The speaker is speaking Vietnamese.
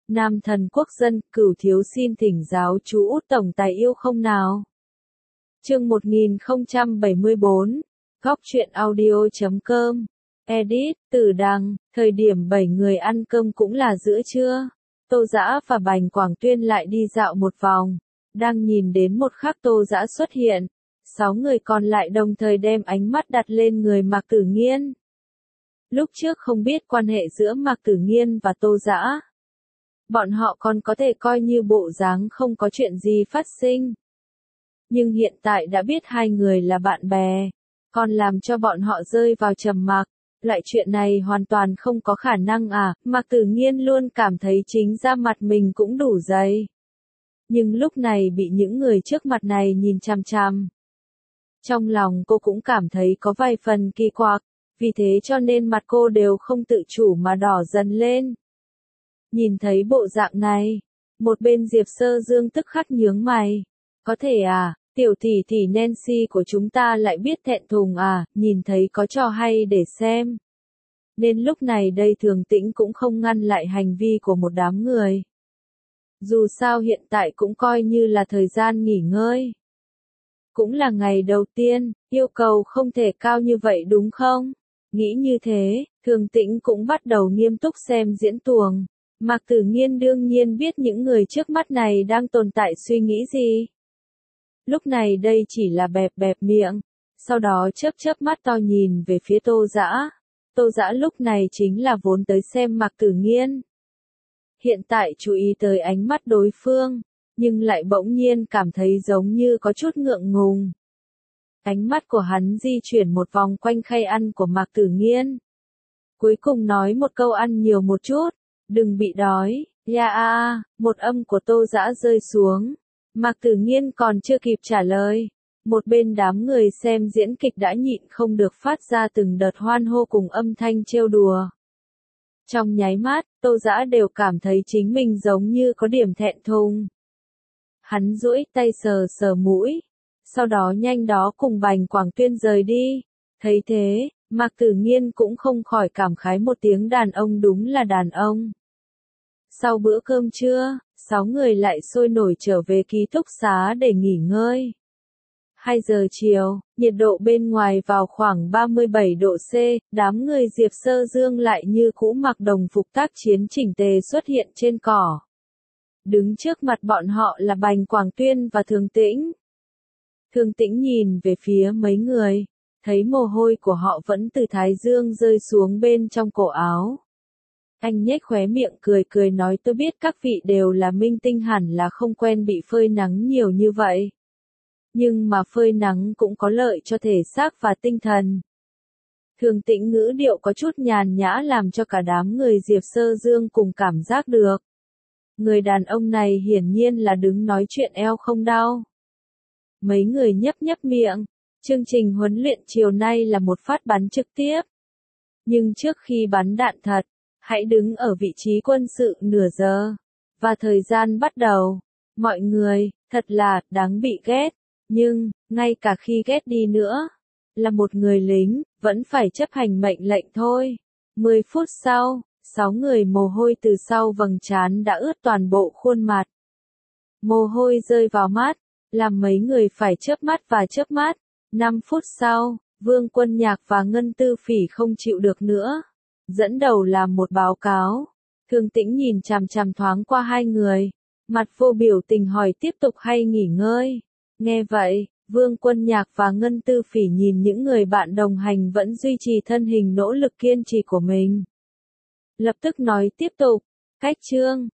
Nam thần quốc dân, Cửu thiếu xin thỉnh giáo chú Út tổng tài yêu không nào. Chương 1074, Góc truyện audio.com. Edit, Tử Đằng, thời điểm 7 người ăn cơm cũng là giữa trưa. Tô Dã và Bành Quảng Tuyên lại đi dạo một vòng. Đang nhìn đến một khắc Tô Dã xuất hiện, 6 người còn lại đồng thời đem ánh mắt đặt lên người Mạc Tử Nghiên. Lúc trước không biết quan hệ giữa Mạc Tử Nghiên và Tô Dã. Bọn họ còn có thể coi như bộ dáng không có chuyện gì phát sinh. Nhưng hiện tại đã biết hai người là bạn bè, còn làm cho bọn họ rơi vào trầm mặc. Loại chuyện này hoàn toàn không có khả năng à, Mạc Tử Nghiên luôn cảm thấy chính da mặt mình cũng đủ dày. Nhưng lúc này bị những người trước mặt này nhìn chằm chằm. Trong lòng cô cũng cảm thấy có vài phần kỳ quặc, vì thế cho nên mặt cô đều không tự chủ mà đỏ dần lên. Nhìn thấy bộ dạng này, một bên Diệp Sơ Dương tức khắc nhướng mày. Có thể à, tiểu tỷ tỷ Nancy của chúng ta lại biết thẹn thùng à, nhìn thấy có trò hay để xem. Nên lúc này đây Thường Tĩnh cũng không ngăn lại hành vi của một đám người. Dù sao hiện tại cũng coi như là thời gian nghỉ ngơi. Cũng là ngày đầu tiên, yêu cầu không thể cao như vậy đúng không? Nghĩ như thế, Thường Tĩnh cũng bắt đầu nghiêm túc xem diễn tuồng. Mạc Tử Nghiên đương nhiên biết những người trước mắt này đang tồn tại suy nghĩ gì. Lúc này đây chỉ là bẹp bẹp miệng, sau đó chớp mắt to nhìn về phía Tô Dã. Tô Dã lúc này chính là vốn tới xem Mạc Tử Nghiên. Hiện tại chú ý tới ánh mắt đối phương, nhưng lại bỗng nhiên cảm thấy giống như có chút ngượng ngùng. Ánh mắt của hắn di chuyển một vòng quanh khay ăn của Mạc Tử Nghiên. Cuối cùng nói một câu ăn nhiều một chút, đừng bị đói, một âm của Tô Dã rơi xuống. Mạc Tử Nghiên còn chưa kịp trả lời. Một bên đám người xem diễn kịch đã nhịn không được phát ra từng đợt hoan hô cùng âm thanh trêu đùa. Trong nháy mắt, Tô Dã đều cảm thấy chính mình giống như có điểm thẹn thùng. Hắn duỗi tay sờ sờ mũi, sau đó nhanh đó cùng Bành Quảng Tuyên rời đi. Thấy thế, Mạc Tử Nghiên cũng không khỏi cảm khái một tiếng đàn ông đúng là đàn ông. Sau bữa cơm trưa, 6 người lại sôi nổi trở về ký túc xá để nghỉ ngơi. 2 giờ chiều, nhiệt độ bên ngoài vào khoảng 37 độ C, đám người Diệp Sơ Dương lại như cũ mặc đồng phục tác chiến chỉnh tề xuất hiện trên cỏ. Đứng trước mặt bọn họ là Bành Quảng Tuyên và Thường Tĩnh. Thường Tĩnh nhìn về phía mấy người, thấy mồ hôi của họ vẫn từ thái dương rơi xuống bên trong cổ áo. Anh nhếch khóe miệng cười nói tôi biết các vị đều là minh tinh hẳn là không quen bị phơi nắng nhiều như vậy. Nhưng mà phơi nắng cũng có lợi cho thể xác và tinh thần. Thường Tĩnh ngữ điệu có chút nhàn nhã làm cho cả đám người Diệp Sơ Dương cùng cảm giác được. Người đàn ông này hiển nhiên là đứng nói chuyện eo không đau. Mấy người nhấp miệng. Chương trình huấn luyện chiều nay là một phát bắn trực tiếp. Nhưng trước khi bắn đạn thật, hãy đứng ở vị trí quân sự nửa giờ. Và thời gian bắt đầu. Mọi người, thật là đáng bị ghét. Nhưng, ngay cả khi ghét đi nữa, là một người lính, vẫn phải chấp hành mệnh lệnh thôi. 10 phút sau, 6 người mồ hôi từ sau vầng trán đã ướt toàn bộ khuôn mặt. Mồ hôi rơi vào mắt, làm mấy người phải chớp mắt. 5 phút sau, Vương Quân Nhạc và Ngân Tư Phỉ không chịu được nữa. Dẫn đầu làm một báo cáo. Thường Tĩnh nhìn chằm chằm thoáng qua hai người. Mặt vô biểu tình hỏi tiếp tục hay nghỉ ngơi. Nghe vậy, Vương Quân Nhạc và Ngân Tư Phỉ nhìn những người bạn đồng hành vẫn duy trì thân hình nỗ lực kiên trì của mình. Lập tức nói tiếp tục. Cách chương.